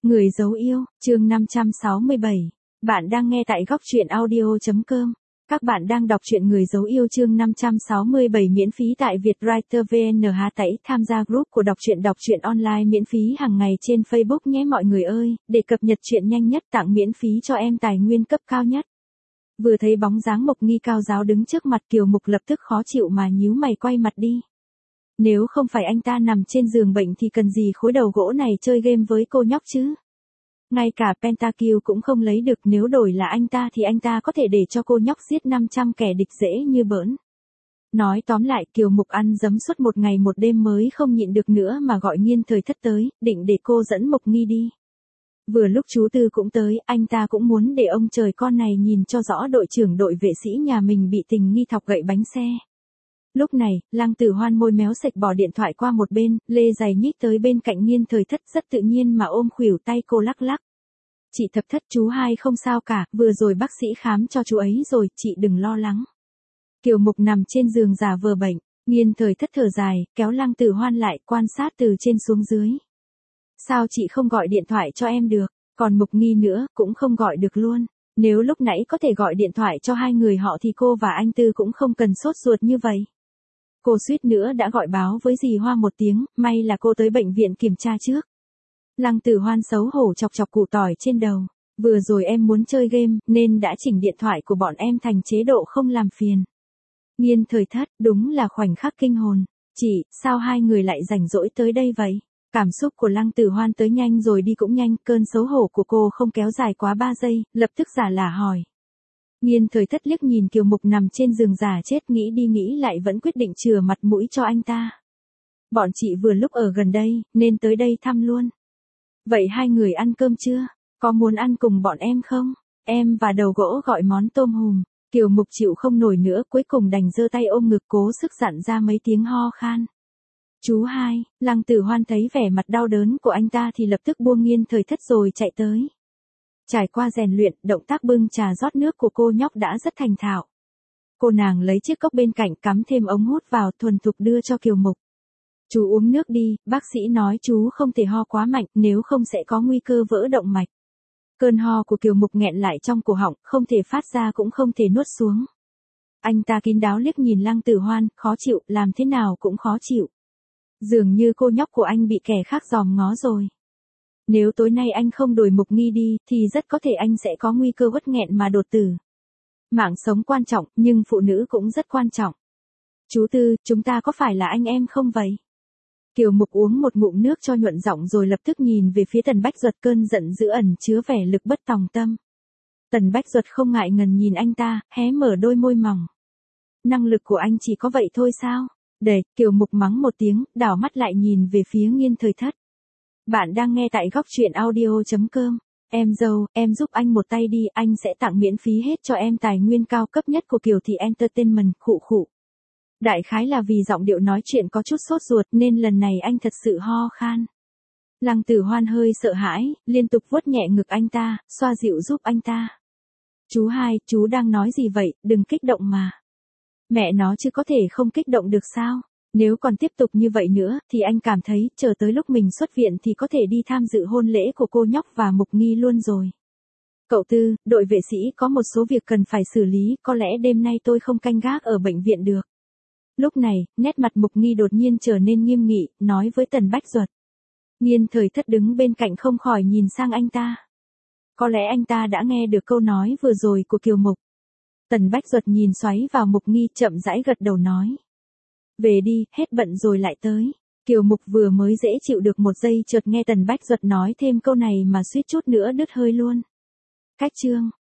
Người dấu yêu, chương 567. Bạn đang nghe tại góc truyện audio.com. Các bạn đang đọc truyện Người dấu yêu chương 567 miễn phí tại Vietwriter VN. Hãy tham gia group của đọc truyện online miễn phí hàng ngày trên Facebook nhé mọi người ơi, để cập nhật truyện nhanh nhất tặng miễn phí cho em tài nguyên cấp cao nhất. Vừa thấy bóng dáng Mộc Nghi cao giáo đứng trước mặt Kiều Mục lập tức khó chịu mà nhíu mày quay mặt đi. Nếu không phải anh ta nằm trên giường bệnh thì cần gì khối đầu gỗ này chơi game với cô nhóc chứ? Ngay cả Pentakill cũng không lấy được, nếu đổi là anh ta thì anh ta có thể để cho cô nhóc giết 500 kẻ địch dễ như bỡn. Nói tóm lại, Kiều Mục ăn dấm suốt một ngày một đêm mới không nhịn được nữa mà gọi Nghiên Thời Thất tới, định để cô dẫn Mộc Nghi đi. Vừa lúc chú Tư cũng tới, anh ta cũng muốn để ông trời con này nhìn cho rõ đội trưởng đội vệ sĩ nhà mình bị tình nghi thọc gậy bánh xe. Lúc này, Lăng Tử Hoan môi méo sạch bỏ điện thoại qua một bên, lê giày nhích tới bên cạnh Nghiên Thời Thất rất tự nhiên mà ôm khuỷu tay cô lắc lắc. Chị Thập Thất, chú hai không sao cả, vừa rồi bác sĩ khám cho chú ấy rồi, chị đừng lo lắng. Kiều Mục nằm trên giường giả vờ bệnh, Nghiên Thời Thất thở dài, kéo Lăng Tử Hoan lại quan sát từ trên xuống dưới. Sao chị không gọi điện thoại cho em được, còn Mộc Nghi nữa, cũng không gọi được luôn. Nếu lúc nãy có thể gọi điện thoại cho hai người họ thì cô và anh Tư cũng không cần sốt ruột như vậy. Cô suýt nữa đã gọi báo với dì Hoa một tiếng, may là cô tới bệnh viện kiểm tra trước. Lăng Tử Hoan xấu hổ chọc chọc củ tỏi trên đầu. Vừa rồi em muốn chơi game, nên đã chỉnh điện thoại của bọn em thành chế độ không làm phiền. Nghiên Thời Thất, đúng là khoảnh khắc kinh hồn. Chị, sao hai người lại rảnh rỗi tới đây vậy? Cảm xúc của Lăng Tử Hoan tới nhanh rồi đi cũng nhanh, cơn xấu hổ của cô không kéo dài quá 3 giây, lập tức giả lả hỏi. Nghiên Thời Thất liếc nhìn Kiều Mục nằm trên giường giả chết, nghĩ đi nghĩ lại vẫn quyết định chừa mặt mũi cho anh ta. Bọn chị vừa lúc ở gần đây, nên tới đây thăm luôn. Vậy hai người ăn cơm chưa? Có muốn ăn cùng bọn em không? Em và Đầu Gỗ gọi món tôm hùm. Kiều Mục chịu không nổi nữa, cuối cùng đành giơ tay ôm ngực cố sức dặn ra mấy tiếng ho khan. Chú hai, Lăng Tử Hoan thấy vẻ mặt đau đớn của anh ta thì lập tức buông Nghiên Thời Thất rồi chạy tới. Trải qua rèn luyện, động tác bưng trà rót nước của cô nhóc đã rất thành thạo. Cô nàng lấy chiếc cốc bên cạnh cắm thêm ống hút vào, thuần thục đưa cho Kiều Mục. Chú uống nước đi, bác sĩ nói chú không thể ho quá mạnh, nếu không sẽ có nguy cơ vỡ động mạch. Cơn ho của Kiều Mục nghẹn lại trong cổ họng, không thể phát ra cũng không thể nuốt xuống. Anh ta kín đáo liếc nhìn Lăng Tử Hoan, khó chịu, làm thế nào cũng khó chịu. Dường như cô nhóc của anh bị kẻ khác dòm ngó rồi. Nếu tối nay anh không đuổi Mộc Nghi đi, thì rất có thể anh sẽ có nguy cơ uất nghẹn mà đột tử. Mạng sống quan trọng, nhưng phụ nữ cũng rất quan trọng. Chú Tư, chúng ta có phải là anh em không vậy? Kiều Mục uống một ngụm nước cho nhuận giọng rồi lập tức nhìn về phía Tần Bách Duật, cơn giận dữ ẩn chứa vẻ lực bất tòng tâm. Tần Bách Duật không ngại ngần nhìn anh ta, hé mở đôi môi mỏng. Năng lực của anh chỉ có vậy thôi sao? Để, Kiều Mục mắng một tiếng, đảo mắt lại nhìn về phía Nghiên Thời Thất. Bạn đang nghe tại góc truyện audio.com. Em dâu, em giúp anh một tay đi, anh sẽ tặng miễn phí hết cho em tài nguyên cao cấp nhất của Kiều Thị Entertainment, khụ khụ. Đại khái là vì giọng điệu nói chuyện có chút sốt ruột nên lần này anh thật sự ho khan. Lăng Tử Hoan hơi sợ hãi, liên tục vuốt nhẹ ngực anh ta, xoa dịu giúp anh ta. Chú hai, chú đang nói gì vậy, đừng kích động mà. Mẹ nó chứ có thể không kích động được sao? Nếu còn tiếp tục như vậy nữa, thì anh cảm thấy, chờ tới lúc mình xuất viện thì có thể đi tham dự hôn lễ của cô nhóc và Mộc Nghi luôn rồi. Cậu Tư, đội vệ sĩ có một số việc cần phải xử lý, có lẽ đêm nay tôi không canh gác ở bệnh viện được. Lúc này, nét mặt Mộc Nghi đột nhiên trở nên nghiêm nghị, nói với Tần Bách Duật. Nghiên Thời Thất đứng bên cạnh không khỏi nhìn sang anh ta. Có lẽ anh ta đã nghe được câu nói vừa rồi của Kiều Mục. Tần Bách Duật nhìn xoáy vào Mộc Nghi, chậm rãi gật đầu nói. Về đi, hết bận rồi lại tới. Kiều Mục vừa mới dễ chịu được một giây chợt nghe Tần Bách Duật nói thêm câu này mà suýt chút nữa đứt hơi luôn. Cách chương